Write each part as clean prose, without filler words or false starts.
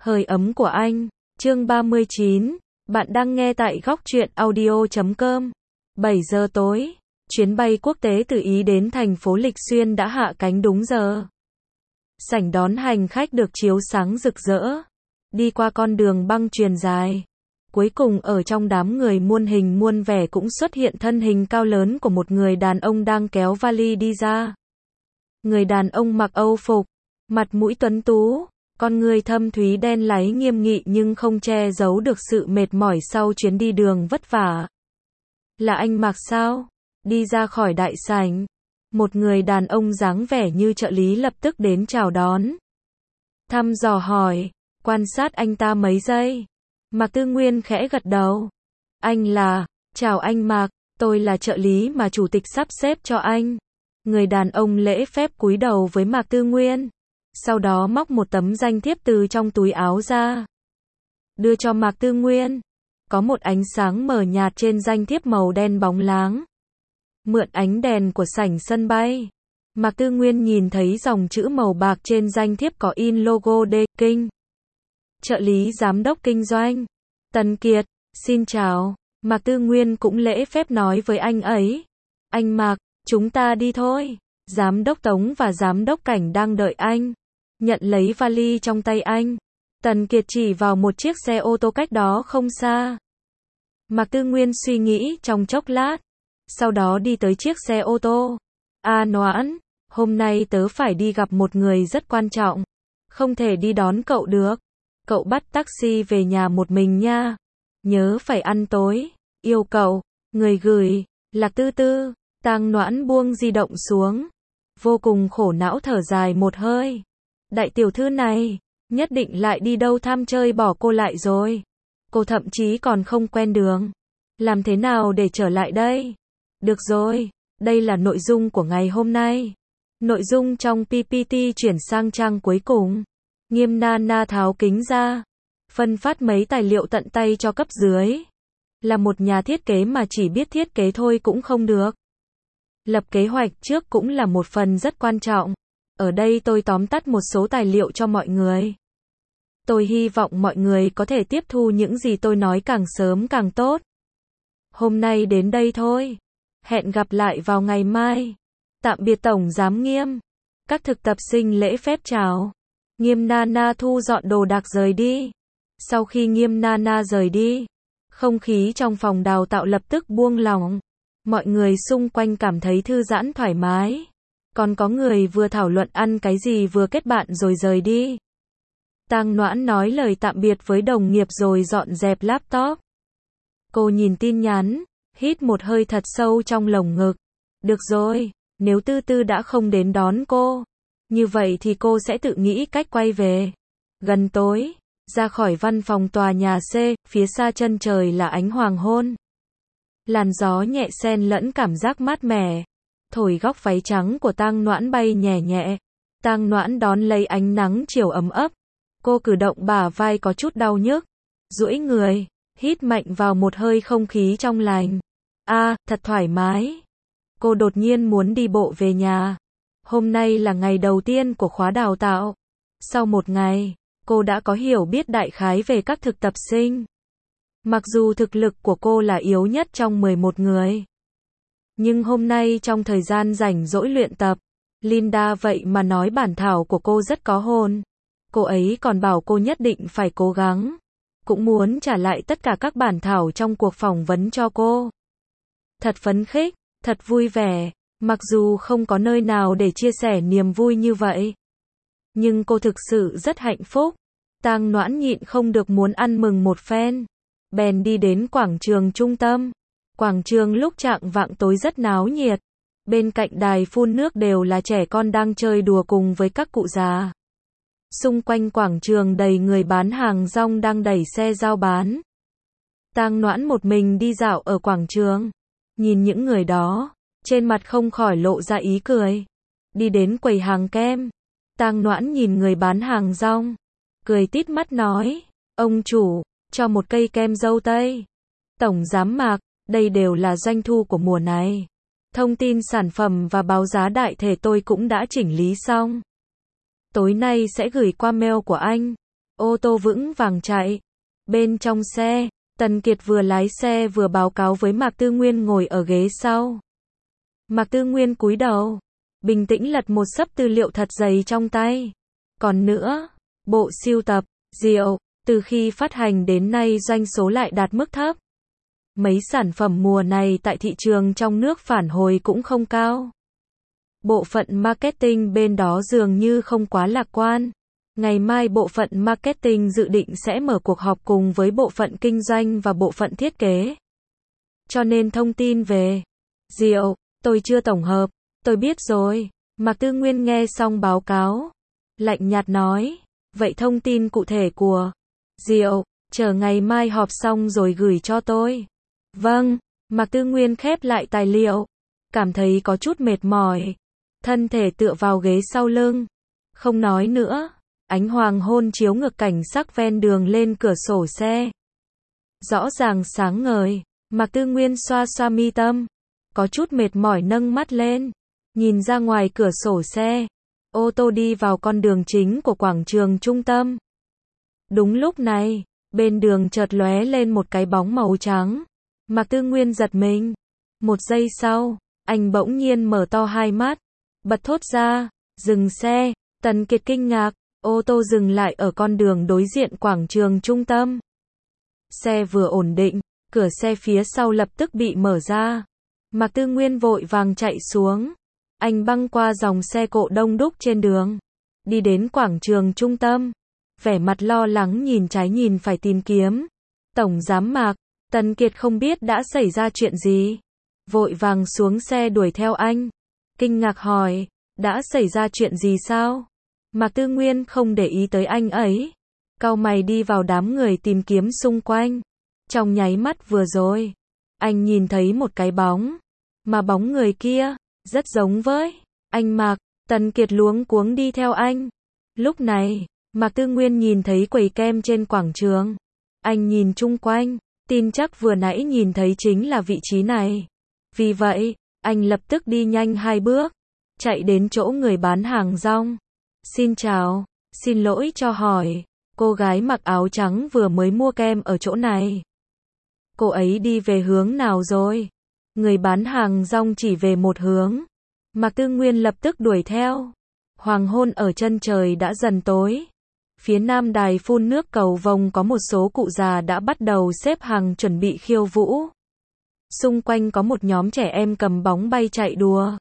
Hơi ấm của anh. Chương 39. Bạn đang nghe tại góc truyện audio.com. 7 giờ tối, chuyến bay quốc tế từ Ý đến thành phố Lịch Xuyên đã hạ cánh đúng giờ. Sảnh đón hành khách được chiếu sáng rực rỡ. Đi qua con đường băng chuyền dài. Cuối cùng ở trong đám người muôn hình muôn vẻ cũng xuất hiện thân hình cao lớn của một người đàn ông đang kéo vali đi ra. Người đàn ông mặc Âu phục, mặt mũi tuấn tú, con người thâm thúy đen láy nghiêm nghị nhưng không che giấu được sự mệt mỏi sau chuyến đi đường vất vả. Là anh Mạc sao? Đi ra khỏi đại sảnh, một người đàn ông dáng vẻ như trợ lý lập tức đến chào đón. Thăm dò hỏi, quan sát anh ta mấy giây. Mạc Tư Nguyên khẽ gật đầu. Anh là, chào anh Mạc, tôi là trợ lý mà chủ tịch sắp xếp cho anh. Người đàn ông lễ phép cúi đầu với Mạc Tư Nguyên. Sau đó móc một tấm danh thiếp từ trong túi áo ra. Đưa cho Mạc Tư Nguyên. Có một ánh sáng mờ nhạt trên danh thiếp màu đen bóng láng. Mượn ánh đèn của sảnh sân bay. Mạc Tư Nguyên nhìn thấy dòng chữ màu bạc trên danh thiếp có in logo D. Kinh. Trợ lý giám đốc kinh doanh. Tần Kiệt, xin chào. Mạc Tư Nguyên cũng lễ phép nói với anh ấy. Anh Mạc, chúng ta đi thôi. Giám đốc Tống và giám đốc Cảnh đang đợi anh. Nhận lấy vali trong tay anh. Tần Kiệt chỉ vào một chiếc xe ô tô cách đó không xa. Mạc Tư Nguyên suy nghĩ trong chốc lát. Sau đó đi tới chiếc xe ô tô. Noãn, hôm nay tớ phải đi gặp một người rất quan trọng. Không thể đi đón cậu được. Cậu bắt taxi về nhà một mình nha. Nhớ phải ăn tối. Yêu cậu. Người gửi, Lạc Tư Tư. Tang Noãn buông di động xuống. Vô cùng khổ não thở dài một hơi. Đại tiểu thư này, nhất định lại đi đâu tham chơi bỏ cô lại rồi. Cô thậm chí còn không quen đường. Làm thế nào để trở lại đây? Được rồi, đây là nội dung của ngày hôm nay. Nội dung trong PPT chuyển sang trang cuối cùng. Nghiêm Nana tháo kính ra. Phân phát mấy tài liệu tận tay cho cấp dưới. Là một nhà thiết kế mà chỉ biết thiết kế thôi cũng không được. Lập kế hoạch trước cũng là một phần rất quan trọng. Ở đây tôi tóm tắt một số tài liệu cho mọi người. Tôi hy vọng mọi người có thể tiếp thu những gì tôi nói càng sớm càng tốt. Hôm nay đến đây thôi. Hẹn gặp lại vào ngày mai. Tạm biệt Tổng Giám Nghiêm. Các thực tập sinh lễ phép chào. Nghiêm Nana thu dọn đồ đạc rời đi. Sau khi Nghiêm Nana rời đi, không khí trong phòng đào tạo lập tức buông lỏng. Mọi người xung quanh cảm thấy thư giãn thoải mái. Còn có người vừa thảo luận ăn cái gì vừa kết bạn rồi rời đi. Tang Noãn nói lời tạm biệt với đồng nghiệp rồi dọn dẹp laptop. Cô nhìn tin nhắn, hít một hơi thật sâu trong lồng ngực. Được rồi, nếu Tư Tư đã không đến đón cô, như vậy thì cô sẽ tự nghĩ cách quay về. Gần tối, ra khỏi văn phòng tòa nhà C, phía xa chân trời là ánh hoàng hôn. Làn gió nhẹ xen lẫn cảm giác mát mẻ, thổi góc váy trắng của Tang Noãn bay nhẹ nhẹ. Tang Noãn đón lấy ánh nắng chiều ấm ấp. Cô cử động bả vai có chút đau nhức, duỗi người, hít mạnh vào một hơi không khí trong lành. Thật thoải mái. Cô đột nhiên muốn đi bộ về nhà. Hôm nay là ngày đầu tiên của khóa đào tạo. Sau một ngày, cô đã có hiểu biết đại khái về các thực tập sinh. Mặc dù thực lực của cô là yếu nhất trong 11 người. Nhưng hôm nay trong thời gian rảnh rỗi luyện tập, Linda vậy mà nói bản thảo của cô rất có hồn. Cô ấy còn bảo cô nhất định phải cố gắng. Cũng muốn trả lại tất cả các bản thảo trong cuộc phỏng vấn cho cô. Thật phấn khích, thật vui vẻ, mặc dù không có nơi nào để chia sẻ niềm vui như vậy. Nhưng cô thực sự rất hạnh phúc. Tang Noãn nhịn không được muốn ăn mừng một phen. Bèn đi đến quảng trường trung tâm. Quảng trường lúc chạng vạng tối rất náo nhiệt. Bên cạnh đài phun nước đều là trẻ con đang chơi đùa cùng với các cụ già. Xung quanh quảng trường đầy người bán hàng rong đang đẩy xe giao bán. Tang Noãn một mình đi dạo ở quảng trường. Nhìn những người đó, trên mặt không khỏi lộ ra ý cười. Đi đến quầy hàng kem. Tang Noãn nhìn người bán hàng rong. Cười tít mắt nói, ông chủ, cho một cây kem dâu tây. Tổng giám Mạc, đây đều là doanh thu của mùa này. Thông tin sản phẩm và báo giá đại thể tôi cũng đã chỉnh lý xong. Tối nay sẽ gửi qua mail của anh. Ô tô vững vàng chạy. Bên trong xe, Tần Kiệt vừa lái xe vừa báo cáo với Mạc Tư Nguyên ngồi ở ghế sau. Mạc Tư Nguyên cúi đầu, bình tĩnh lật một xấp tư liệu thật dày trong tay. Còn nữa, bộ sưu tập, rượu, từ khi phát hành đến nay doanh số lại đạt mức thấp. Mấy sản phẩm mùa này tại thị trường trong nước phản hồi cũng không cao. Bộ phận marketing bên đó dường như không quá lạc quan. Ngày mai bộ phận marketing dự định sẽ mở cuộc họp cùng với bộ phận kinh doanh và bộ phận thiết kế. Cho nên thông tin về rượu, tôi chưa tổng hợp. Tôi biết rồi. Mạc Tư Nguyên nghe xong báo cáo, lạnh nhạt nói, vậy thông tin cụ thể của rượu, chờ ngày mai họp xong rồi gửi cho tôi. Vâng, Mạc Tư Nguyên khép lại tài liệu, cảm thấy có chút mệt mỏi, thân thể tựa vào ghế sau lưng, không nói nữa. Ánh hoàng hôn chiếu ngược cảnh sắc ven đường lên cửa sổ xe. Rõ ràng sáng ngời, Mạc Tư Nguyên xoa xoa mi tâm, có chút mệt mỏi nâng mắt lên, nhìn ra ngoài cửa sổ xe. Ô tô đi vào con đường chính của quảng trường trung tâm. Đúng lúc này, bên đường chợt lóe lên một cái bóng màu trắng. Mạc Tư Nguyên giật mình. Một giây sau, anh bỗng nhiên mở to hai mắt, bật thốt ra, dừng xe. Tần Kiệt kinh ngạc, ô tô dừng lại ở con đường đối diện quảng trường trung tâm. Xe vừa ổn định, cửa xe phía sau lập tức bị mở ra. Mạc Tư Nguyên vội vàng chạy xuống. Anh băng qua dòng xe cộ đông đúc trên đường, đi đến quảng trường trung tâm, vẻ mặt lo lắng nhìn trái nhìn phải tìm kiếm. Tổng giám Mạc, Tần Kiệt không biết đã xảy ra chuyện gì, vội vàng xuống xe đuổi theo anh, kinh ngạc hỏi, đã xảy ra chuyện gì sao? Mạc Tư Nguyên không để ý tới anh ấy, cau mày đi vào đám người tìm kiếm xung quanh. Trong nháy mắt vừa rồi, anh nhìn thấy một cái bóng, mà bóng người kia rất giống với anh Mạc. Tần Kiệt luống cuống đi theo anh. Lúc này, Mạc Tư Nguyên nhìn thấy quầy kem trên quảng trường. Anh nhìn chung quanh, tin chắc vừa nãy nhìn thấy chính là vị trí này. Vì vậy, anh lập tức đi nhanh 2 bước, chạy đến chỗ người bán hàng rong. Xin chào, xin lỗi cho hỏi, cô gái mặc áo trắng vừa mới mua kem ở chỗ này. Cô ấy đi về hướng nào rồi? Người bán hàng rong chỉ về một hướng. Mạc Tư Nguyên lập tức đuổi theo. Hoàng hôn ở chân trời đã dần tối. Phía nam đài phun nước cầu vồng có một số cụ già đã bắt đầu xếp hàng chuẩn bị khiêu vũ. Xung quanh có một nhóm trẻ em cầm bóng bay chạy đùa.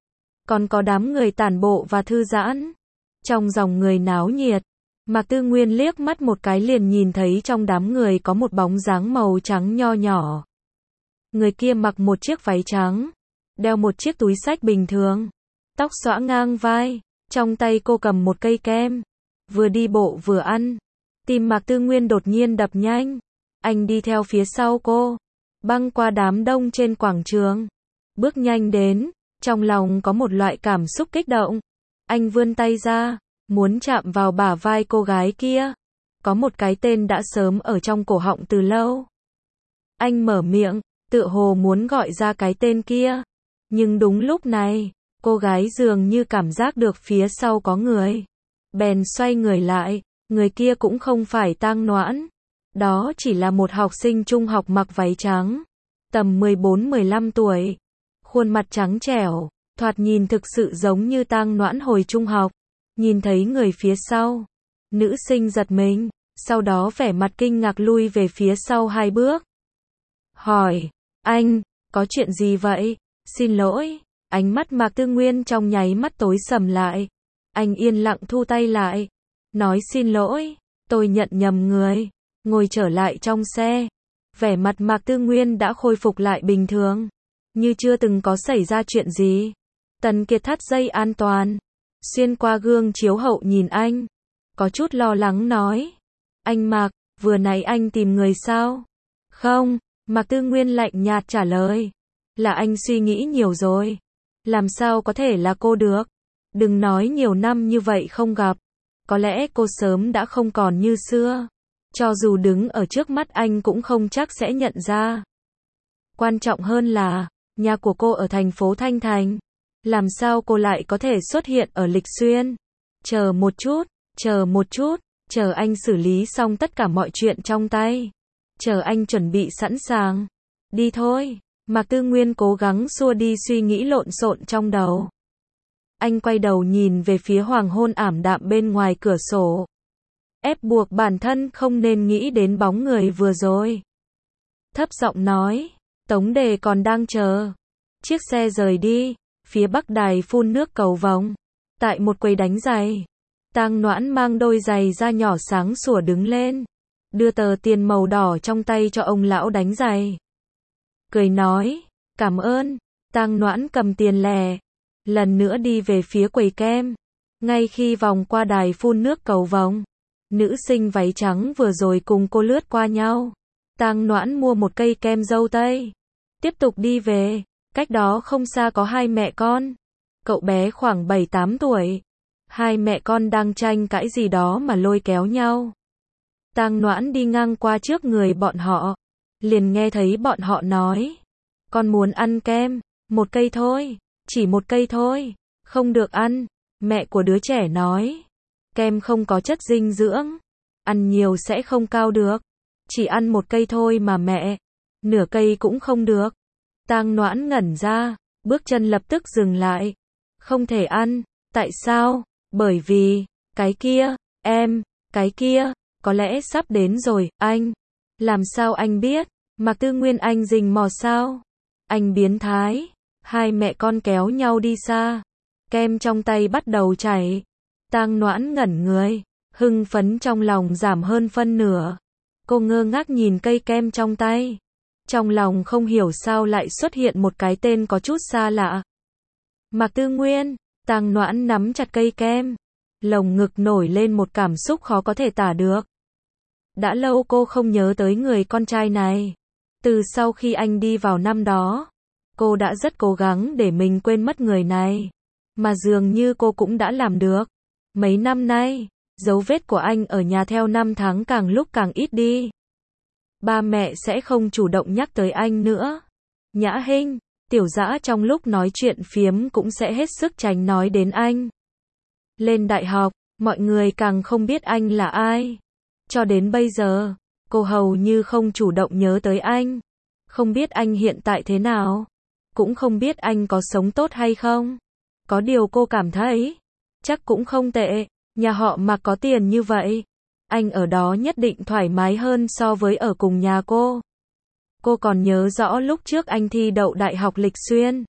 Còn có đám người tản bộ và thư giãn. Trong dòng người náo nhiệt, Mạc Tư Nguyên liếc mắt một cái liền nhìn thấy trong đám người có một bóng dáng màu trắng nho nhỏ. Người kia mặc một chiếc váy trắng, đeo một chiếc túi xách bình thường, tóc xõa ngang vai, trong tay cô cầm một cây kem, vừa đi bộ vừa ăn. Tim Mạc Tư Nguyên đột nhiên đập nhanh, anh đi theo phía sau cô, băng qua đám đông trên quảng trường, bước nhanh đến, trong lòng có một loại cảm xúc kích động. Anh vươn tay ra, muốn chạm vào bả vai cô gái kia. Có một cái tên đã sớm ở trong cổ họng từ lâu. Anh mở miệng, tựa hồ muốn gọi ra cái tên kia. Nhưng đúng lúc này, cô gái dường như cảm giác được phía sau có người. Bèn xoay người lại, người kia cũng không phải Tang Noãn. Đó chỉ là một học sinh trung học mặc váy trắng. Tầm 14-15 tuổi. Khuôn mặt trắng trẻo, thoạt nhìn thực sự giống như Tang Noãn hồi trung học. Nhìn thấy người phía sau, nữ sinh giật mình, sau đó vẻ mặt kinh ngạc lui về phía sau 2 bước. Hỏi, anh, có chuyện gì vậy? Xin lỗi, ánh mắt Mạc Tư Nguyên trong nháy mắt tối sầm lại. Anh yên lặng thu tay lại, nói xin lỗi, tôi nhận nhầm người, ngồi trở lại trong xe. Vẻ mặt Mạc Tư Nguyên đã khôi phục lại bình thường, như chưa từng có xảy ra chuyện gì. Tần Kiệt thắt dây an toàn, xuyên qua gương chiếu hậu nhìn anh, có chút lo lắng nói. Anh Mạc, vừa nãy anh tìm người sao? Không, Mạc Tư Nguyên lạnh nhạt trả lời. Là anh suy nghĩ nhiều rồi. Làm sao có thể là cô được? Đừng nói nhiều năm như vậy không gặp. Có lẽ cô sớm đã không còn như xưa. Cho dù đứng ở trước mắt anh cũng không chắc sẽ nhận ra. Quan trọng hơn là, nhà của cô ở thành phố Thanh Thành. Làm sao cô lại có thể xuất hiện ở Lịch Xuyên? Chờ một chút, chờ anh xử lý xong tất cả mọi chuyện trong tay, chờ anh chuẩn bị sẵn sàng. Đi thôi. Mạc Tư Nguyên cố gắng xua đi suy nghĩ lộn xộn trong đầu. Anh quay đầu nhìn về phía hoàng hôn ảm đạm bên ngoài cửa sổ. Ép buộc bản thân không nên nghĩ đến bóng người vừa rồi. Thấp giọng nói, Tống Đề còn đang chờ. Chiếc xe rời đi, phía bắc đài phun nước cầu vồng. Tại một quầy đánh giày, Tang Noãn mang đôi giày da nhỏ sáng sủa đứng lên, đưa tờ tiền màu đỏ trong tay cho ông lão đánh giày. Cười nói, cảm ơn. Tang Noãn cầm tiền lẻ, lần nữa đi về phía quầy kem. Ngay khi vòng qua đài phun nước cầu vồng, nữ sinh váy trắng vừa rồi cùng cô lướt qua nhau. Tang Noãn mua một cây kem dâu tây, tiếp tục đi về. Cách đó không xa có hai mẹ con. Cậu bé khoảng 7-8 tuổi. Hai mẹ con đang tranh cãi gì đó mà lôi kéo nhau. Tang Noãn đi ngang qua trước người bọn họ, liền nghe thấy bọn họ nói, con muốn ăn kem, một cây thôi, chỉ một cây thôi, không được ăn. Mẹ của đứa trẻ nói, kem không có chất dinh dưỡng, ăn nhiều sẽ không cao được, chỉ ăn một cây thôi mà mẹ, nửa cây cũng không được. Tang Noãn ngẩn ra, bước chân lập tức dừng lại. Không thể ăn, tại sao? Bởi vì, cái kia, cái kia, có lẽ sắp đến rồi, anh. Làm sao anh biết? Mạc Tư Nguyên anh rình mò sao? Anh biến thái. Hai mẹ con kéo nhau đi xa. Kem trong tay bắt đầu chảy. Tang Noãn ngẩn người, hưng phấn trong lòng giảm hơn phân nửa. Cô ngơ ngác nhìn cây kem trong tay. Trong lòng không hiểu sao lại xuất hiện một cái tên có chút xa lạ. Mạc Tư Nguyên. Tang Noãn nắm chặt cây kem, lồng ngực nổi lên một cảm xúc khó có thể tả được. Đã lâu cô không nhớ tới người con trai này. Từ sau khi anh đi vào năm đó, cô đã rất cố gắng để mình quên mất người này. Mà dường như cô cũng đã làm được. Mấy năm nay, dấu vết của anh ở nhà theo năm tháng càng lúc càng ít đi. Ba mẹ sẽ không chủ động nhắc tới anh nữa. Nhã Hinh, Tiểu Dã trong lúc nói chuyện phiếm cũng sẽ hết sức tránh nói đến anh. Lên đại học, mọi người càng không biết anh là ai. Cho đến bây giờ, cô hầu như không chủ động nhớ tới anh. Không biết anh hiện tại thế nào. Cũng không biết anh có sống tốt hay không. Có điều cô cảm thấy, chắc cũng không tệ. Nhà họ Mạc có tiền như vậy, anh ở đó nhất định thoải mái hơn so với ở cùng nhà cô. Cô còn nhớ rõ lúc trước anh thi đậu Đại học Lịch Xuyên.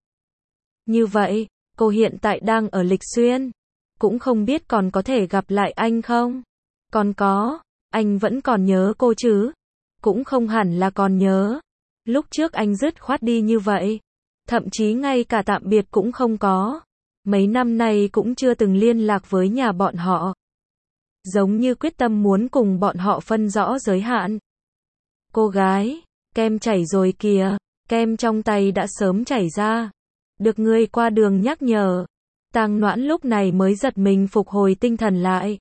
Như vậy, cô hiện tại đang ở Lịch Xuyên. Cũng không biết còn có thể gặp lại anh không? Còn có, anh vẫn còn nhớ cô chứ? Cũng không hẳn là còn nhớ. Lúc trước anh dứt khoát đi như vậy. Thậm chí ngay cả tạm biệt cũng không có. Mấy năm nay cũng chưa từng liên lạc với nhà bọn họ. Giống như quyết tâm muốn cùng bọn họ phân rõ giới hạn. Cô gái, kem chảy rồi kìa. Kem trong tay đã sớm chảy ra. Được người qua đường nhắc nhở. Tang Noãn lúc này mới giật mình phục hồi tinh thần lại.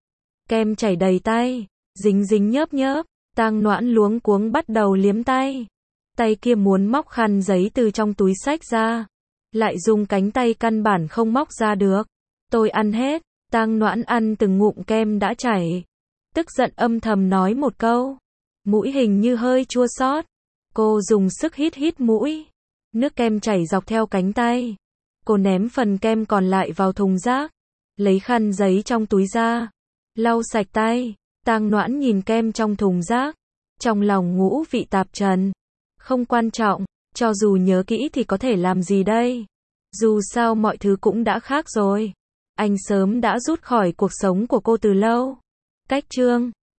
Kem chảy đầy tay, dính dính nhớp nhớp. Tang Noãn luống cuống bắt đầu liếm tay. Tay kia muốn móc khăn giấy từ trong túi xách ra, lại dùng cánh tay căn bản không móc ra được. Tôi ăn hết. Tang Noãn ăn từng ngụm kem đã chảy, tức giận âm thầm nói một câu. Mũi hình như hơi chua xót. Cô dùng sức hít hít mũi. Nước kem chảy dọc theo cánh tay. Cô ném phần kem còn lại vào thùng rác, lấy khăn giấy trong túi ra, lau sạch tay. Tang Noãn nhìn kem trong thùng rác, trong lòng ngũ vị tạp trần. Không quan trọng, cho dù nhớ kỹ thì có thể làm gì đây? Dù sao mọi thứ cũng đã khác rồi. Anh sớm đã rút khỏi cuộc sống của cô từ lâu. Cách chương